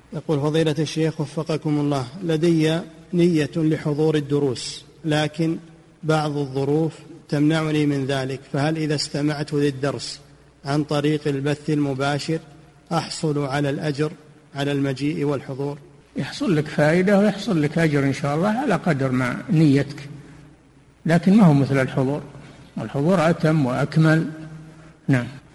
يقول فضيلة الشيخ وفقكم الله، لدي نية لحضور الدروس لكن بعض الظروف تمنعني من ذلك، فهل إذا استمعت للدرس عن طريق البث المباشر أحصل على الأجر على المجيء والحضور؟ يحصل لك فائدة ويحصل لك أجر إن شاء الله على قدر ما نيتك، لكن ما هو مثل الحضور. الحضور أتم وأكمل. نعم.